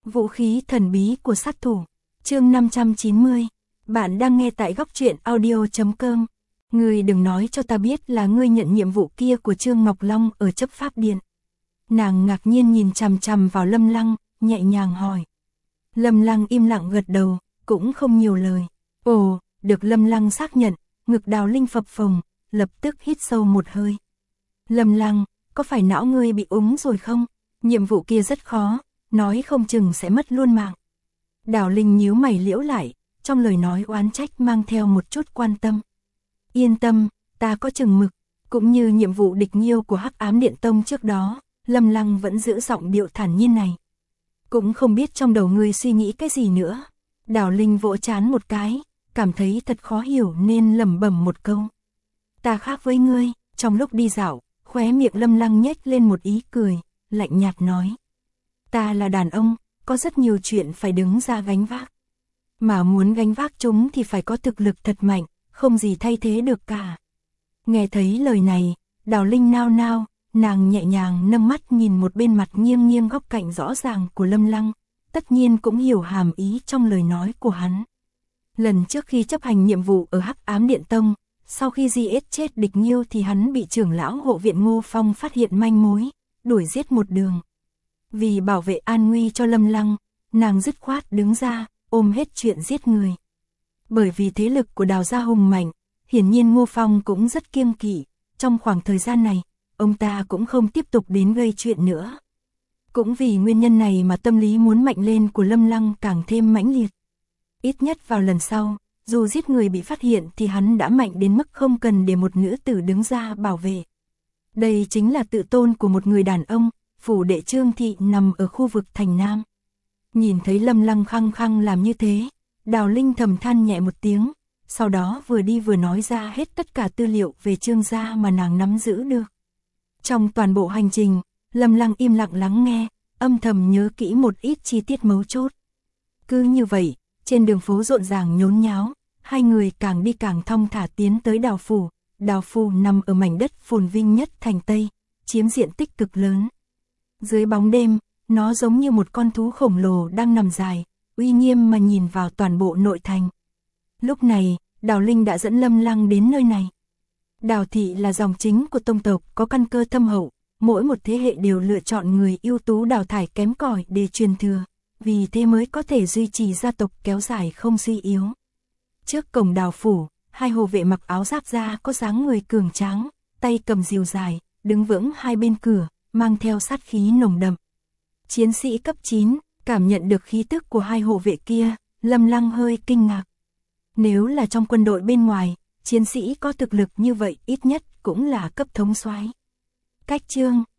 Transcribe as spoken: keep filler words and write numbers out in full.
Vũ khí thần bí của sát thủ. Chương năm trăm chín mươi. Bạn đang nghe tại góc truyện audio chấm com. Ngươi đừng nói cho ta biết là ngươi nhận nhiệm vụ kia của Trương Ngọc Long ở chấp pháp điện. Nàng ngạc nhiên nhìn chằm chằm vào Lâm Lăng, nhẹ nhàng hỏi. Lâm Lăng im lặng gật đầu, cũng không nhiều lời. Ồ, được Lâm Lăng xác nhận, ngực Đào Linh phập phồng, lập tức hít sâu một hơi. Lâm Lăng, có phải não ngươi bị úng rồi không? Nhiệm vụ kia rất khó, nói không chừng sẽ mất luôn mạng. Đào Linh nhíu mày liễu lại, trong lời nói oán trách mang theo một chút quan tâm. Yên tâm, ta có chừng mực, cũng như nhiệm vụ địch nhiêu của Hắc Ám Điện Tông trước đó, Lâm Lăng vẫn giữ giọng điệu thản nhiên này. Cũng không biết trong đầu ngươi suy nghĩ cái gì nữa. Đào Linh vỗ trán một cái, cảm thấy thật khó hiểu nên lẩm bẩm một câu. Ta khác với ngươi. Trong lúc đi dạo, khóe miệng Lâm Lăng nhếch lên một ý cười, lạnh nhạt nói. Ta là đàn ông, có rất nhiều chuyện phải đứng ra gánh vác. Mà muốn gánh vác chúng thì phải có thực lực thật mạnh, không gì thay thế được cả. Nghe thấy lời này, Đào Linh nao nao, nàng nhẹ nhàng nâng mắt nhìn một bên mặt nghiêng nghiêng góc cạnh rõ ràng của Lâm Lăng, tất nhiên cũng hiểu hàm ý trong lời nói của hắn. Lần trước khi chấp hành nhiệm vụ ở Hắc Ám Điện Tông, sau khi giết chết địch nhiêu thì hắn bị trưởng lão hộ viện Ngô Phong phát hiện manh mối, đuổi giết một đường. Vì bảo vệ an nguy cho Lâm Lăng, nàng dứt khoát đứng ra, ôm hết chuyện giết người. Bởi vì thế lực của Đào gia hùng mạnh, hiển nhiên Ngô Phong cũng rất kiêng kỵ, trong khoảng thời gian này, ông ta cũng không tiếp tục đến gây chuyện nữa. Cũng vì nguyên nhân này mà tâm lý muốn mạnh lên của Lâm Lăng càng thêm mãnh liệt. Ít nhất vào lần sau, dù giết người bị phát hiện thì hắn đã mạnh đến mức không cần để một nữ tử đứng ra bảo vệ. Đây chính là tự tôn của một người đàn ông, phủ đệ Trương Thị nằm ở khu vực thành Nam. Nhìn thấy Lâm Lăng khăng khăng làm như thế, Đào Linh thầm than nhẹ một tiếng, sau đó vừa đi vừa nói ra hết tất cả tư liệu về Trương gia mà nàng nắm giữ được. Trong toàn bộ hành trình, Lâm Lăng im lặng lắng nghe, âm thầm nhớ kỹ một ít chi tiết mấu chốt. Cứ như vậy, trên đường phố rộn ràng nhốn nháo, hai người càng đi càng thong thả tiến tới Đào phủ. Đào phủ nằm ở mảnh đất phồn vinh nhất thành Tây, chiếm diện tích cực lớn. Dưới bóng đêm, nó giống như một con thú khổng lồ đang nằm dài, uy nghiêm mà nhìn vào toàn bộ nội thành. Lúc này, Đào Linh đã dẫn Lâm Lăng đến nơi này. Đào thị là dòng chính của tông tộc có căn cơ thâm hậu, mỗi một thế hệ đều lựa chọn người ưu tú đào thải kém cỏi để truyền thừa, vì thế mới có thể duy trì gia tộc kéo dài không suy yếu. Trước cổng Đào phủ, hai hộ vệ mặc áo giáp da có dáng người cường tráng, tay cầm rìu dài, đứng vững hai bên cửa, mang theo sát khí nồng đậm. Chiến sĩ cấp chín, cảm nhận được khí tức của hai hộ vệ kia, Lâm Lăng hơi kinh ngạc. Nếu là trong quân đội bên ngoài, chiến sĩ có thực lực như vậy ít nhất cũng là cấp thống soái. Cách chương